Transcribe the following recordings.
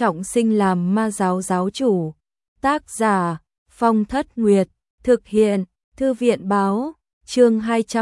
trọng sinh làm ma giáo giáo chủ. Tác giả Phong Thất Nguyệt, thực hiện Thư viện báo, chương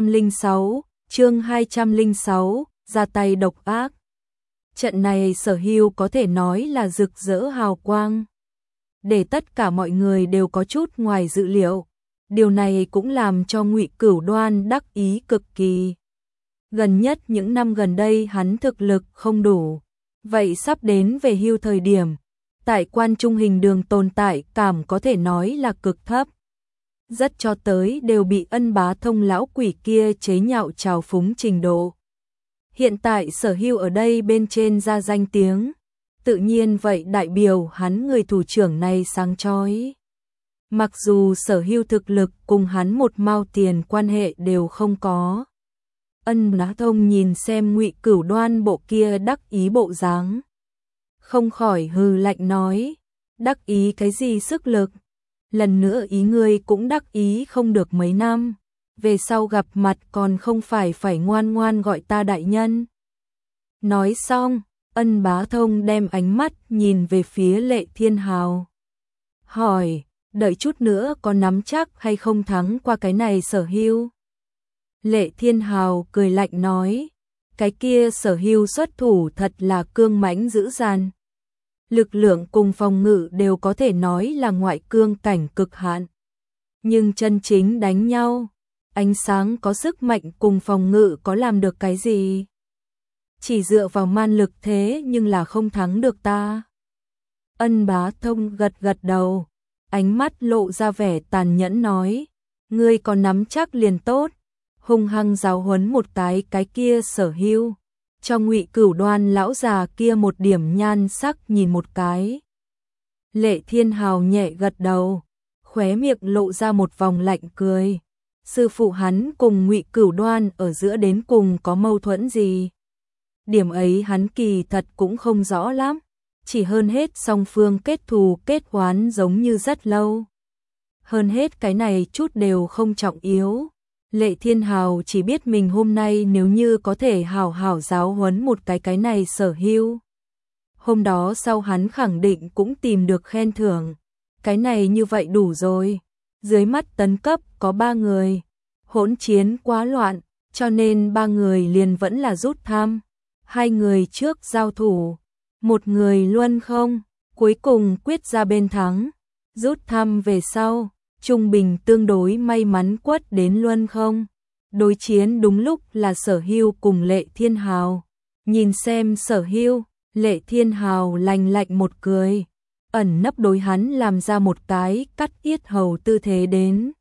206, ra tay độc ác. Trận này Sở Hưu có thể nói là rực rỡ hào quang, để tất cả mọi người đều có chút ngoài dự liệu. Điều này cũng làm cho Ngụy Cửu Đoan đắc ý cực kỳ. Gần nhất những năm gần đây hắn thực lực không đủ, vậy sắp đến về hưu thời điểm, tại Quan Trung Hình Đường tồn tại cảm có thể nói là cực thấp. Rất cho tới đều bị Ân Bá Thông lão quỷ kia chế nhạo trào phúng trình độ. Hiện tại Sở Hưu ở đây bên trên ra danh tiếng, tự nhiên vậy đại biểu hắn người thủ trưởng này sáng chói. Mặc dù Sở Hưu thực lực cùng hắn một mao tiền quan hệ đều không có. Ân Bá Thông nhìn xem Ngụy Cửu Đoan bộ kia đắc ý bộ dáng, không khỏi hừ lạnh nói, đắc ý cái gì sức lực, lần nữa ý ngươi cũng đắc ý không được mấy năm, về sau gặp mặt còn không phải ngoan ngoan gọi ta đại nhân. Nói xong, Ân Bá Thông đem ánh mắt nhìn về phía Lệ Thiên Hào, hỏi, đợi chút nữa có nắm chắc hay không thắng qua cái này Sở Hưu? Lệ Thiên Hào cười lạnh nói, cái kia Sở Hưu xuất thủ thật là cương mãnh dữ dằn. Lực lượng cùng phòng ngự đều có thể nói là ngoại cương cảnh cực hạn. Nhưng chân chính đánh nhau, ánh sáng có sức mạnh cùng phòng ngự có làm được cái gì? Chỉ dựa vào man lực thế nhưng là không thắng được ta. Ân Bá Thông gật đầu, ánh mắt lộ ra vẻ tàn nhẫn nói, ngươi còn nắm chắc liền tốt, hung hăng giáo huấn một cái kia Sở Hưu, cho Ngụy Cửu Đoan lão già kia một điểm nhan sắc nhìn một cái. Lệ Thiên Hào nhẹ gật đầu, khóe miệng lộ ra một vòng lạnh cười. Sư phụ hắn cùng Ngụy Cửu Đoan ở giữa đến cùng có mâu thuẫn gì? Điểm ấy hắn kỳ thật cũng không rõ lắm, chỉ hơn hết song phương kết thù kết oán giống như rất lâu. Hơn hết cái này chút đều không trọng yếu. Lệ Thiên Hào chỉ biết mình hôm nay nếu như có thể hảo hảo giáo huấn một cái này Sở Hưu, hôm đó sau hắn khẳng định cũng tìm được khen thưởng. Cái này như vậy đủ rồi. Dưới mắt tấn cấp có 3 người, hỗn chiến quá loạn, cho nên 3 người liền vẫn là rút thăm. 2 người trước giao thủ, 1 người luân không, cuối cùng quyết ra bên thắng. Rút thăm về sau, trung bình tương đối may mắn quất đến luân không. Đối chiến đúng lúc là Sở Hưu cùng Lệ Thiên Hào. Nhìn xem Sở Hưu, Lệ Thiên Hào lạnh lạnh một cười, ẩn nấp đối hắn làm ra một cái cắt yết hầu tư thế đến.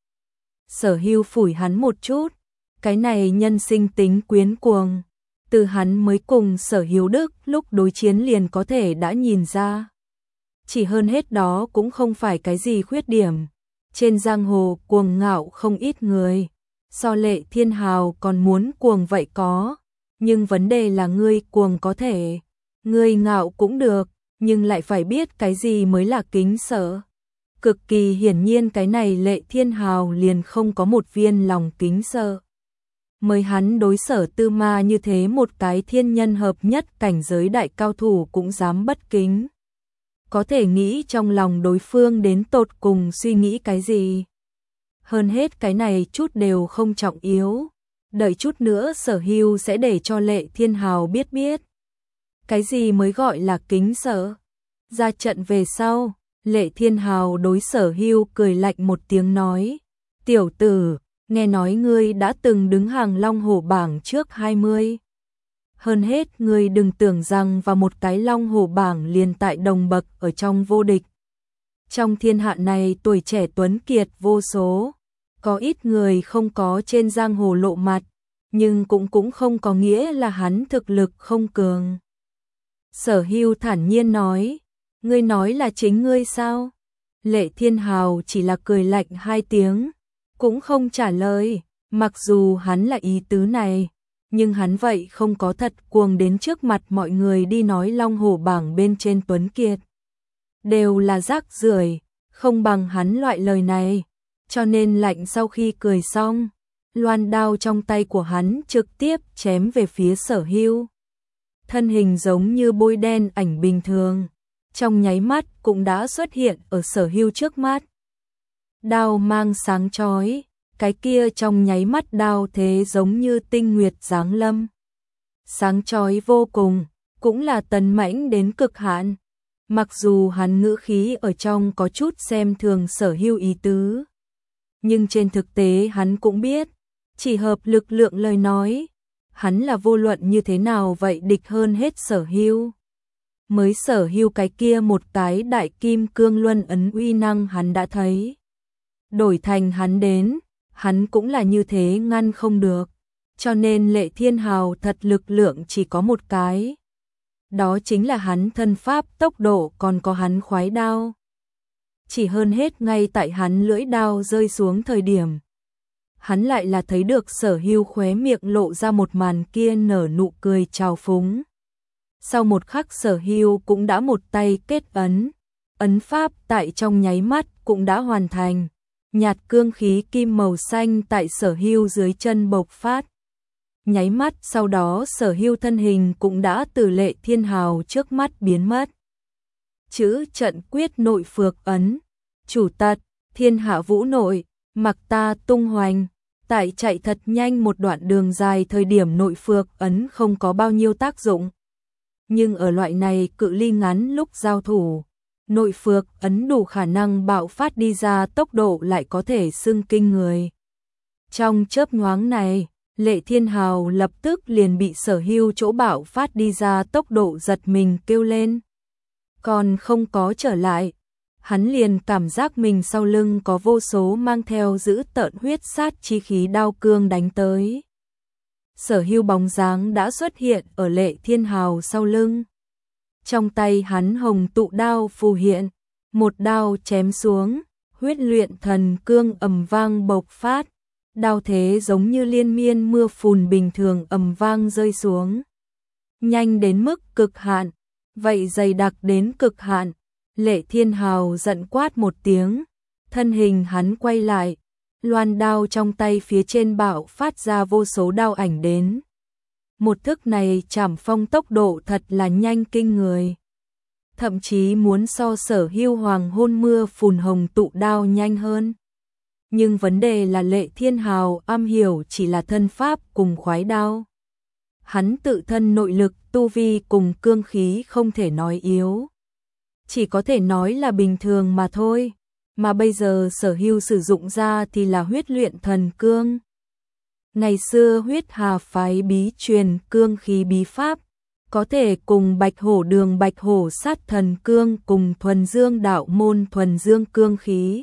Sở Hưu phủi hắn một chút, cái này nhân sinh tính quyến cuồng, từ hắn mới cùng Sở Hiếu Đức lúc đối chiến liền có thể đã nhìn ra. Chỉ hơn hết đó cũng không phải cái gì khuyết điểm. Trên giang hồ cuồng ngạo không ít người, so Lệ Thiên Hào còn muốn cuồng vậy có, nhưng vấn đề là ngươi cuồng có thể, ngươi ngạo cũng được, nhưng lại phải biết cái gì mới là kính sợ. Cực kỳ hiển nhiên cái này Lệ Thiên Hào liền không có một viên lòng kính sợ. Mới hắn đối Sở Tư Ma như thế một cái thiên nhân hợp nhất cảnh giới đại cao thủ cũng dám bất kính. Có thể nghĩ trong lòng đối phương đến tột cùng suy nghĩ cái gì. Hơn hết cái này chút đều không trọng yếu. Đợi chút nữa Sở Hưu sẽ để cho Lệ Thiên Hào biết. Cái gì mới gọi là kính sợ. Ra trận về sau, Lệ Thiên Hào đối Sở Hưu cười lạnh một tiếng nói, tiểu tử, nghe nói ngươi đã từng đứng hàng Long Hổ bảng trước 20. Hơn hết ngươi đừng tưởng rằng vào một cái Long Hổ bảng liền tại đồng bậc ở trong vô địch. Trong thiên hạ này tuổi trẻ tuấn kiệt vô số, có ít người không có trên giang hồ lộ mặt, nhưng cũng không có nghĩa là hắn thực lực không cường. Sở Hưu thản nhiên nói, ngươi nói là chính ngươi sao? Lệ Thiên Hào chỉ là cười lạnh 2 tiếng, cũng không trả lời, mặc dù hắn là ý tứ này. Nhưng hắn vậy không có thật cuồng đến trước mặt mọi người đi nói Long Hổ bảng bên trên tuấn kiệt đều là rác rưởi, không bằng hắn loại lời này. Cho nên lạnh sau khi cười xong, loan đao trong tay của hắn trực tiếp chém về phía Sở Hưu. Thân hình giống như bôi đen ảnh bình thường, trong nháy mắt cũng đã xuất hiện ở Sở Hưu trước mắt. Đao mang sáng chói, cái kia trong nháy mắt đao thế giống như tinh nguyệt giáng lâm. Sáng chói vô cùng, cũng là tấn mãnh đến cực hạn. Mặc dù hắn ngữ khí ở trong có chút xem thường Sở Hưu ý tứ, nhưng trên thực tế hắn cũng biết, chỉ hợp lực lượng lời nói, hắn là vô luận như thế nào vậy địch hơn hết Sở Hưu. Mới Sở Hưu cái kia một cái đại kim cương luân ấn uy năng hắn đã thấy. Đổi thành hắn đến, hắn cũng là như thế ngăn không được. Cho nên Lệ Thiên Hào thật lực lượng chỉ có một cái. Đó chính là hắn thân pháp tốc độ còn có hắn khoái đao. Chỉ hơn hết ngay tại hắn lưỡi đao rơi xuống thời điểm. Hắn lại là thấy được Sở Hưu khóe miệng lộ ra một màn kia nở nụ cười trào phúng. Sau một khắc Sở Hưu cũng đã một tay kết ấn. Ấn pháp tại trong nháy mắt cũng đã hoàn thành. Nhạt cương khí kim màu xanh tại Sở Hưu dưới chân bộc phát. Nháy mắt sau đó Sở Hưu thân hình cũng đã từ Lệ Thiên Hào trước mắt biến mất. Chữ trận quyết nội phược ấn. Chủ tật, thiên hạ vũ nội, mặc ta tung hoành. Tại chạy thật nhanh một đoạn đường dài thời điểm nội phược ấn không có bao nhiêu tác dụng. Nhưng ở loại này cự ly ngắn lúc giao thủ, nội phược ấn đủ khả năng bạo phát đi ra tốc độ lại có thể xưng kinh người. Trong chớp nhoáng này, Lệ Thiên Hào lập tức liền bị Sở Hưu chỗ bạo phát đi ra tốc độ giật mình kêu lên. Còn không có trở lại, hắn liền cảm giác mình sau lưng có vô số mang theo giữ tợn huyết sát chi khí đao cương đánh tới. Sở Hưu bóng dáng đã xuất hiện ở Lệ Thiên Hào sau lưng. Trong tay hắn hồng tụ đao phù hiện, một đao chém xuống, huyết luyện thần cương ầm vang bộc phát. Đao thế giống như liên miên mưa phùn bình thường ầm vang rơi xuống. Nhanh đến mức cực hạn, vậy dày đặc đến cực hạn. Lệ Thiên Hào giận quát một tiếng, thân hình hắn quay lại, loan đao trong tay phía trên bạo phát ra vô số đao ảnh đến. Một thức này chảm phong tốc độ thật là nhanh kinh người. Thậm chí muốn so Sở Hưu hoàng hôn mưa phùn hồng tụ đao nhanh hơn. Nhưng vấn đề là Lệ Thiên Hào am hiểu chỉ là thân pháp cùng khoái đao. Hắn tự thân nội lực, tu vi cùng cương khí không thể nói yếu. Chỉ có thể nói là bình thường mà thôi. Mà bây giờ Sở Hưu sử dụng ra thì là huyết luyện thần cương. Ngày xưa huyết hà phái bí truyền cương khí bí pháp, có thể cùng Bạch Hổ đường Bạch Hổ sát thần cương cùng thuần dương đạo môn thuần dương cương khí.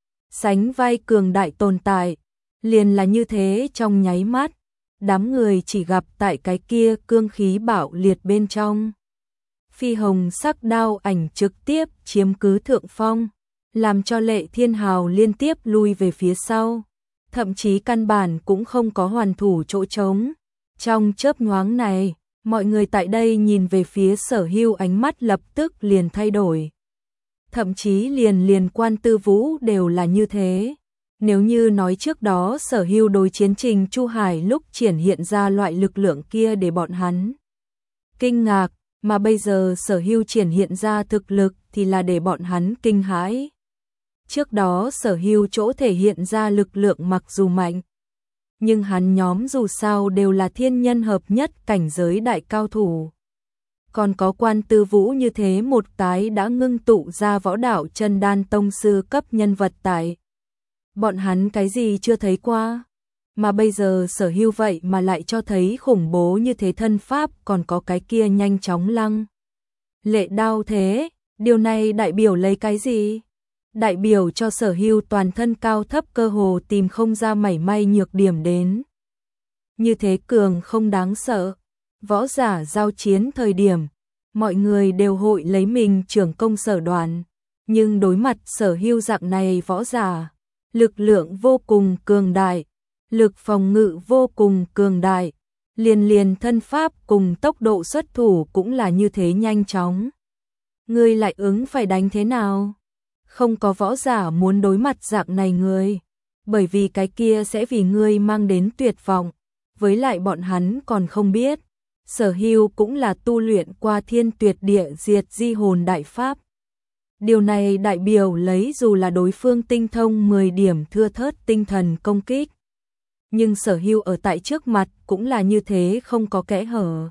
Sánh vai cường đại tồn tại, liền là như thế trong nháy mắt, đám người chỉ gặp tại cái kia cương khí bạo liệt bên trong. Phi hồng sắc đao ảnh trực tiếp chiếm cứ thượng phong, làm cho Lệ Thiên Hào liên tiếp lui về phía sau, thậm chí căn bản cũng không có hoàn thủ chỗ trống. Trong chớp nhoáng này, mọi người tại đây nhìn về phía Sở Hưu ánh mắt lập tức liền thay đổi. Thậm chí liền Quan Tư Vũ đều là như thế. Nếu như nói trước đó Sở Hưu đối chiến Trình Chu Hải lúc triển hiện ra loại lực lượng kia để bọn hắn kinh ngạc, mà bây giờ Sở Hưu triển hiện ra thực lực thì là để bọn hắn kinh hãi. Trước đó Sở Hưu chỗ thể hiện ra lực lượng mặc dù mạnh, nhưng hắn nhóm dù sao đều là thiên nhân hợp nhất cảnh giới đại cao thủ. Còn có Quan Tư Vũ như thế một cái đã ngưng tụ ra võ đạo chân đan tông sư cấp nhân vật tại. Bọn hắn cái gì chưa thấy qua, mà bây giờ Sở Hưu vậy mà lại cho thấy khủng bố như thế thân pháp còn có cái kia nhanh chóng lăng. Lệ đao thế, điều này đại biểu lấy cái gì? Đại biểu cho Sở Hưu toàn thân cao thấp cơ hồ tìm không ra mảy may nhược điểm đến. Như thế cường không đáng sợ. Võ giả giao chiến thời điểm, mọi người đều hội lấy mình trưởng công sở đoàn, nhưng đối mặt Sở Hưu dạng này võ giả, lực lượng vô cùng cường đại, lực phòng ngự vô cùng cường đại, liền thân pháp cùng tốc độ xuất thủ cũng là như thế nhanh chóng. Ngươi lại ứng phải đánh thế nào? Không có võ giả muốn đối mặt dạng này người, bởi vì cái kia sẽ vì ngươi mang đến tuyệt vọng, với lại bọn hắn còn không biết. Sở Hưu cũng là tu luyện qua Thiên Tuyệt Địa Diệt Di Hồn đại pháp. Điều này đại biểu lấy dù là đối phương tinh thông 10 điểm thưa thớt tinh thần công kích, nhưng Sở Hưu ở tại trước mặt cũng là như thế, không có kẽ hở.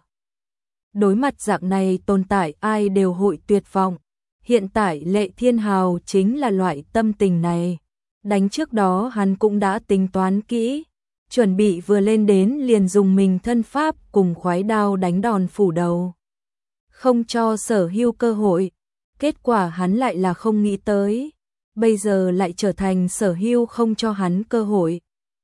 Đối mặt dạng này tồn tại ai đều hội tuyệt vọng. Hiện tại Lệ Thiên Hào chính là loại tâm tình này. Đánh trước đó hắn cũng đã tính toán kỹ, chuẩn bị vừa lên đến liền dùng mình thân pháp cùng khoái đao đánh đòn phủ đầu, không cho Sở Hưu cơ hội. Kết quả hắn lại là không nghĩ tới, bây giờ lại trở thành Sở Hưu không cho hắn cơ hội.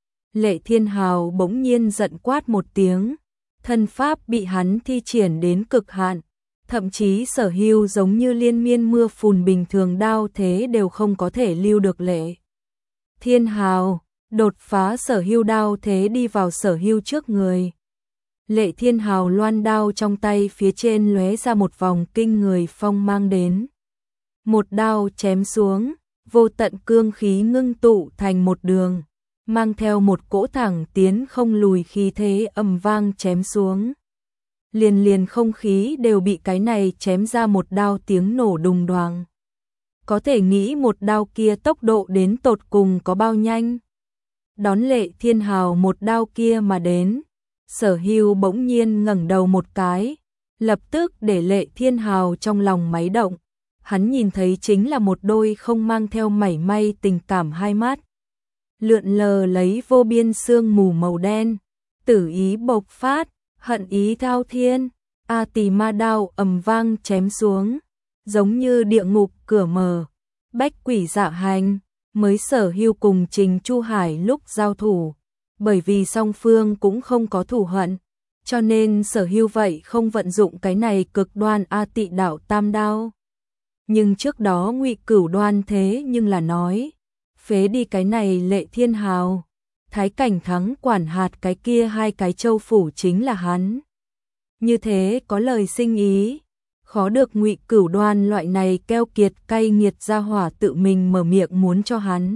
Lệ Thiên Hào bỗng nhiên giận quát một tiếng, thân pháp bị hắn thi triển đến cực hạn, thậm chí Sở Hưu giống như liên miên mưa phùn bình thường đao thế đều không có thể lưu được Lệ Thiên Hào, đột phá Sở Hưu đao thế đi vào Sở Hưu trước người. Lệ Thiên Hào loan đao trong tay phía trên lóe ra một vòng kinh người phong mang đến. Một đao chém xuống, vô tận cương khí ngưng tụ thành một đường, mang theo một cỗ thẳng tiến không lùi khí thế ầm vang chém xuống. Liền không khí đều bị cái này chém ra một đao tiếng nổ đùng đoàng. Có thể nghĩ một đao kia tốc độ đến tột cùng có bao nhanh. Đón Lệ Thiên Hào một đao kia mà đến, Sở Hưu bỗng nhiên ngẩng đầu một cái, lập tức để Lệ Thiên Hào trong lòng máy động. Hắn nhìn thấy chính là một đôi không mang theo mảy may tình cảm hai mắt, lượn lờ lấy vô biên sương mù màu đen, tử ý bộc phát, hận ý thao thiên. A Tỳ Ma đao ầm vang chém xuống, giống như địa ngục cửa mở, bách quỷ dạ hành. Mới Sở Hưu cùng Trình Chu Hải lúc giao thủ, bởi vì song phương cũng không có thù hận, cho nên Sở Hưu vậy không vận dụng cái này cực đoan A Tị đạo tam đao. Nhưng trước đó Ngụy Cửu Đoan thế nhưng là nói, phế đi cái này Lệ Thiên Hào, Thái Cảnh Thắng quản hạt cái kia hai cái châu phủ chính là hắn. Như thế có lời sinh ý, khó được Ngụy Cửu Đoan loại này keo kiệt cay nghiệt ra hỏa tự mình mở miệng muốn cho hắn.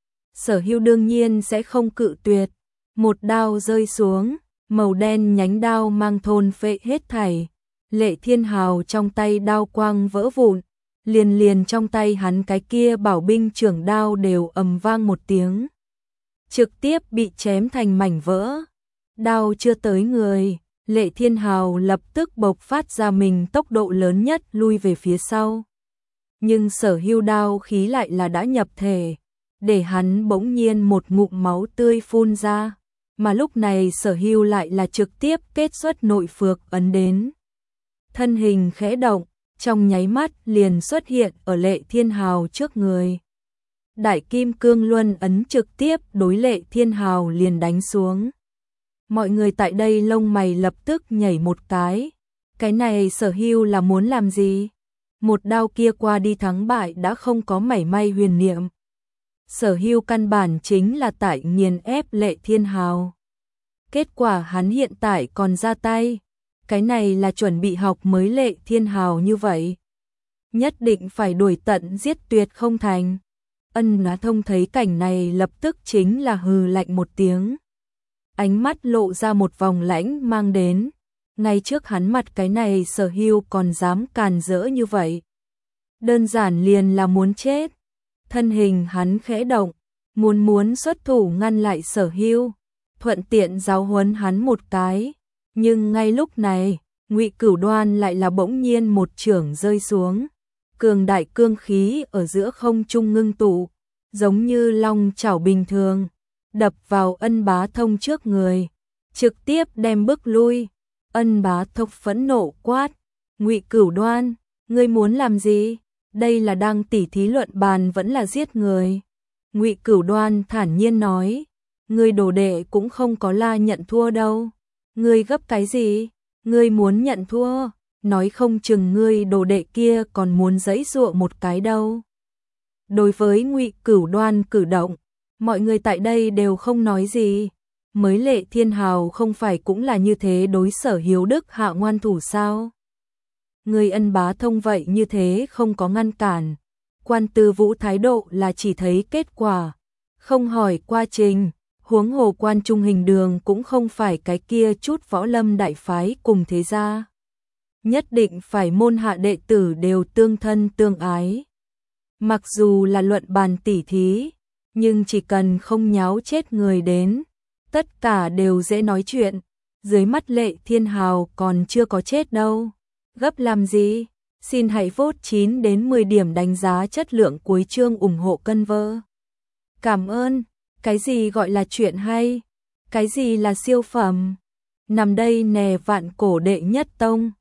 Sở Hưu đương nhiên sẽ không cự tuyệt, một đao rơi xuống, màu đen nhánh đao mang thôn phệ hết thảy. Lệ Thiên Hào trong tay đao quang vỡ vụn, liền trong tay hắn cái kia bảo binh trưởng đao đều ầm vang một tiếng, trực tiếp bị chém thành mảnh vỡ. Đao chưa tới người, Lệ Thiên Hào lập tức bộc phát ra mình tốc độ lớn nhất lui về phía sau. Nhưng Sở Hưu đao khí lại là đã nhập thể, để hắn bỗng nhiên một ngụm máu tươi phun ra, mà lúc này Sở Hưu lại là trực tiếp kết xuất nội phược ấn đến. Thân hình khẽ động, trong nháy mắt liền xuất hiện ở Lệ Thiên Hào trước người. Đại Kim Cương Luân ấn trực tiếp đối Lệ Thiên Hào liền đánh xuống. Mọi người tại đây lông mày lập tức nhảy một cái này Sở Hưu là muốn làm gì? Một đao kia qua đi thắng bại đã không có mảy may huyền niệm. Sở Hưu căn bản chính là tại nghiền ép Lệ Thiên Hào. Kết quả hắn hiện tại còn ra tay, cái này là chuẩn bị học mới Lệ Thiên Hào như vậy. Nhất định phải đuổi tận giết tuyệt không thành. Ân Á Thông thấy cảnh này lập tức chính là hừ lạnh một tiếng. Ánh mắt lộ ra một vòng lãnh mang đến, ngay trước hắn mặt cái này Sở Hưu còn dám càn rỡ như vậy. Đơn giản liền là muốn chết. Thân hình hắn khẽ động, muốn xuất thủ ngăn lại Sở Hưu, thuận tiện giáo huấn hắn một cái. Nhưng ngay lúc này, Ngụy Cửu Đoan lại là bỗng nhiên một chưởng rơi xuống, cường đại cương khí ở giữa không trung ngưng tụ, giống như long chảo bình thường, đập vào Ân Bá Thông trước người, trực tiếp đem bước lui. Ân Bá Thông phẫn nộ quát, Ngụy Cửu Đoan, ngươi muốn làm gì? Đây là đang tỉ thí luận bàn vẫn là giết người? Ngụy Cửu Đoan thản nhiên nói, ngươi đồ đệ cũng không có la nhận thua đâu. Ngươi gấp cái gì? Ngươi muốn nhận thua, nói không chừng ngươi đồ đệ kia còn muốn giãy giụa một cái đâu. Đối với Ngụy Cửu Đoan cử động, mọi người tại đây đều không nói gì. Mới Lệ Thiên Hào không phải cũng là như thế đối Sở Hiếu Đức hạ ngoan thủ sao? Người Ân Bá Thông vậy như thế không có ngăn cản. Quan Tư Vũ thái độ là chỉ thấy kết quả, không hỏi quá trình. Huống hồ Quan Trung Hình Đường cũng không phải cái kia chút võ lâm đại phái cùng thế gia. Nhất định phải môn hạ đệ tử đều tương thân tương ái. Mặc dù là luận bàn tỉ thí, nhưng chỉ cần không nháo chết người đến, tất cả đều dễ nói chuyện. Dưới mắt Lệ Thiên Hào còn chưa có chết đâu. Gấp làm gì? Xin hãy vote 9 đến 10 điểm đánh giá chất lượng cuối chương ủng hộ cân vơ. Cảm ơn. Cái gì gọi là chuyện hay? Cái gì là siêu phẩm? Nằm đây nè Vạn Cổ đệ nhất tông.